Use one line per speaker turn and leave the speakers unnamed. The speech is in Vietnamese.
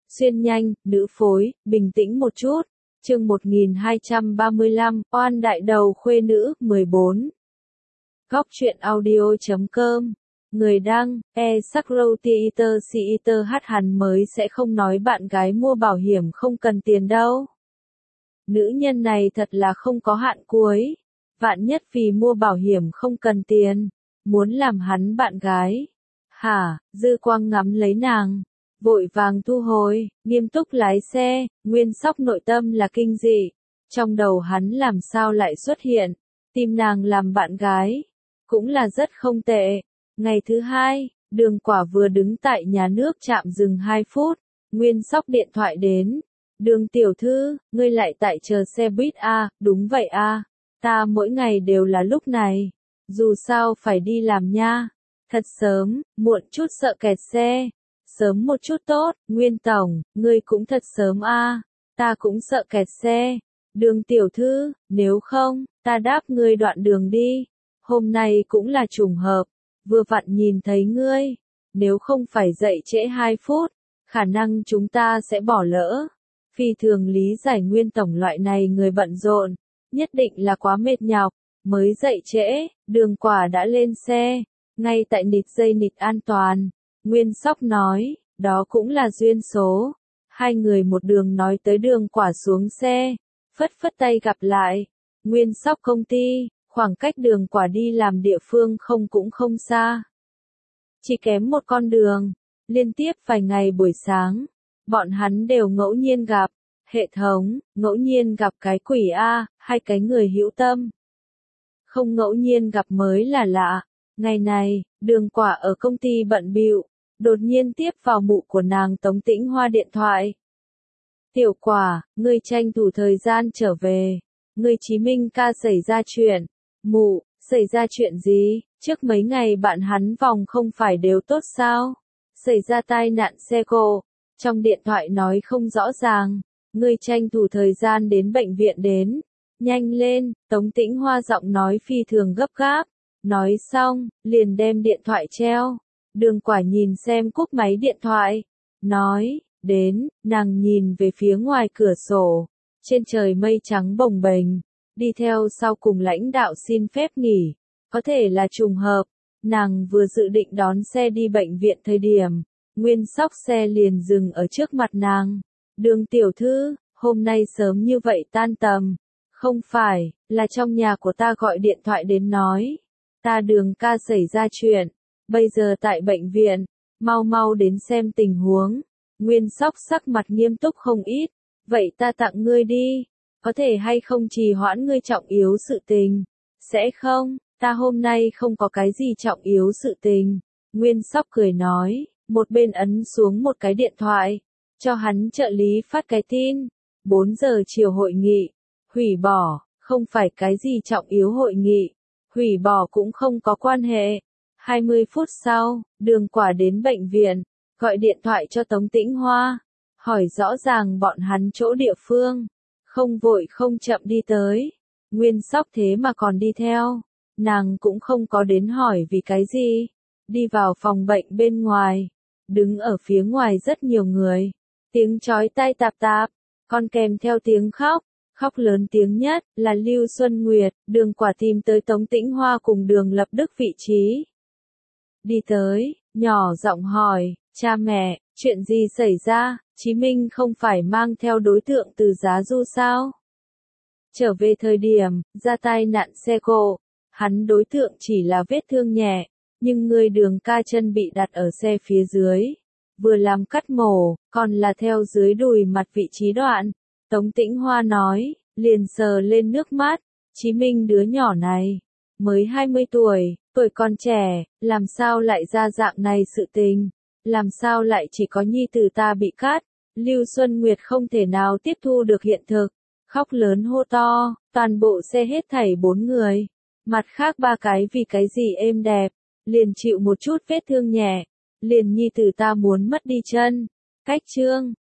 xuyên nhanh, nữ phối, bình tĩnh một chút. Chương 1235, oan đại đầu khuê nữ, 14. Góc truyện audio.com. Người đăng, Sakrotiiter hắn mới sẽ không nói bạn gái mua bảo hiểm không cần tiền đâu. Nữ nhân này thật là không có hạn cuối. Vạn nhất vì mua bảo hiểm không cần tiền, muốn làm hắn bạn gái. Hả, Dư Quang ngắm lấy nàng, vội vàng thu hồi, nghiêm túc lái xe, Nguyên Sóc nội tâm là kinh dị. Trong đầu hắn làm sao lại xuất hiện, tìm nàng làm bạn gái, cũng là rất không tệ. Ngày thứ hai, Đường Quả vừa đứng tại nhà nước trạm dừng 2 phút, Nguyên Sóc điện thoại đến. Đường tiểu thư, ngươi lại tại chờ xe buýt à, đúng vậy à, ta mỗi ngày đều là lúc này, dù sao phải đi làm nha. Thật sớm, muộn chút sợ kẹt xe. Sớm một chút tốt, Nguyên Tổng, ngươi cũng thật sớm à, ta cũng sợ kẹt xe. Đường tiểu thư, nếu không, ta đáp ngươi đoạn đường đi. Hôm nay cũng là trùng hợp, vừa vặn nhìn thấy ngươi. Nếu không phải dậy trễ 2 phút, khả năng chúng ta sẽ bỏ lỡ. Phi thường lý giải Nguyên Tổng loại này người bận rộn, nhất định là quá mệt nhọc, mới dậy trễ. Đường Quả đã lên xe, ngay tại nịt dây nịt an toàn. Nguyên Sóc nói, đó cũng là duyên số. Hai người một đường nói tới Đường Quả xuống xe, phất phất tay gặp lại. Nguyên Sóc công ty, khoảng cách Đường Quả đi làm địa phương cũng không xa. Chỉ kém một con đường, liên tiếp vài ngày buổi sáng, bọn hắn đều ngẫu nhiên gặp. Hệ thống, ngẫu nhiên gặp cái quỷ A, hay cái người hữu tâm. Không ngẫu nhiên gặp mới là lạ. Ngày này, Đường Quả ở công ty bận bịu, đột nhiên tiếp vào mụ của nàng Tống Tĩnh Hoa điện thoại. Tiểu Quả, ngươi tranh thủ thời gian trở về. Ngươi Chí Minh ca xảy ra chuyện. Mụ, xảy ra chuyện gì? Trước mấy ngày bạn hắn vòng không phải đều tốt sao? Xảy ra tai nạn xe cộ. Trong điện thoại nói không rõ ràng. Ngươi tranh thủ thời gian đến bệnh viện đến. Nhanh lên, Tống Tĩnh Hoa giọng nói phi thường gấp gáp. Nói xong, liền đem điện thoại treo. Đường Quả nhìn xem cúp máy điện thoại. Nói, đến, nàng nhìn về phía ngoài cửa sổ. Trên trời mây trắng bồng bềnh. Đi theo sau cùng lãnh đạo xin phép nghỉ. Có thể là trùng hợp. Nàng vừa dự định đón xe đi bệnh viện thời điểm. Nguyên Sóc xe liền dừng ở trước mặt nàng. Đường tiểu thư, hôm nay sớm như vậy tan tầm. Không phải, là trong nhà của ta gọi điện thoại đến nói. Ta Đường ca xảy ra chuyện. Bây giờ tại bệnh viện. Mau đến xem tình huống. Nguyên Sóc sắc mặt nghiêm túc không ít. Vậy ta tặng ngươi đi. Có thể hay không trì hoãn ngươi trọng yếu sự tình. Sẽ không, ta hôm nay không có cái gì trọng yếu sự tình. Nguyên Sóc cười nói. Một bên ấn xuống một cái điện thoại. Cho hắn trợ lý phát cái tin. 4 giờ chiều hội nghị. Hủy bỏ, không phải cái gì trọng yếu hội nghị. Hủy bỏ cũng không có quan hệ. 20 phút sau, Đường Quả đến bệnh viện. Gọi điện thoại cho Tống Tĩnh Hoa. Hỏi rõ ràng bọn hắn chỗ địa phương. Không vội không chậm đi tới. Nguyên Sóc thế mà còn đi theo. Nàng cũng không có đến hỏi vì cái gì. Đi vào phòng bệnh bên ngoài. Đứng ở phía ngoài rất nhiều người. Tiếng chói tai tạp tạp, còn kèm theo tiếng khóc. Khóc lớn tiếng nhất là Lưu Xuân Nguyệt. Đường Quả tìm tới Tống Tĩnh Hoa cùng Đường Lập Đức vị trí. Đi tới, nhỏ giọng hỏi, cha mẹ, chuyện gì xảy ra? Chí Minh không phải mang theo đối tượng từ Giá Du sao? Trở về thời điểm, ra tai nạn xe cộ. Hắn đối tượng chỉ là vết thương nhẹ, nhưng người Đường ca chân bị đặt ở xe phía dưới. Vừa làm cắt mổ, còn là theo dưới đùi mặt vị trí đoạn. Tống Tĩnh Hoa nói, liền sờ lên nước mắt. Chí Minh đứa nhỏ này, mới 20 tuổi, tuổi còn trẻ, làm sao lại ra dạng này sự tình? Làm sao lại chỉ có nhi tử ta bị cắt? Lưu Xuân Nguyệt không thể nào tiếp thu được hiện thực. Khóc lớn hô to, toàn bộ xe hết thảy 4 người. Mặt khác 3 cái vì cái gì êm đẹp, liền chịu một chút vết thương nhẹ. Liền nhi tử ta muốn mất đi chân. Cách chương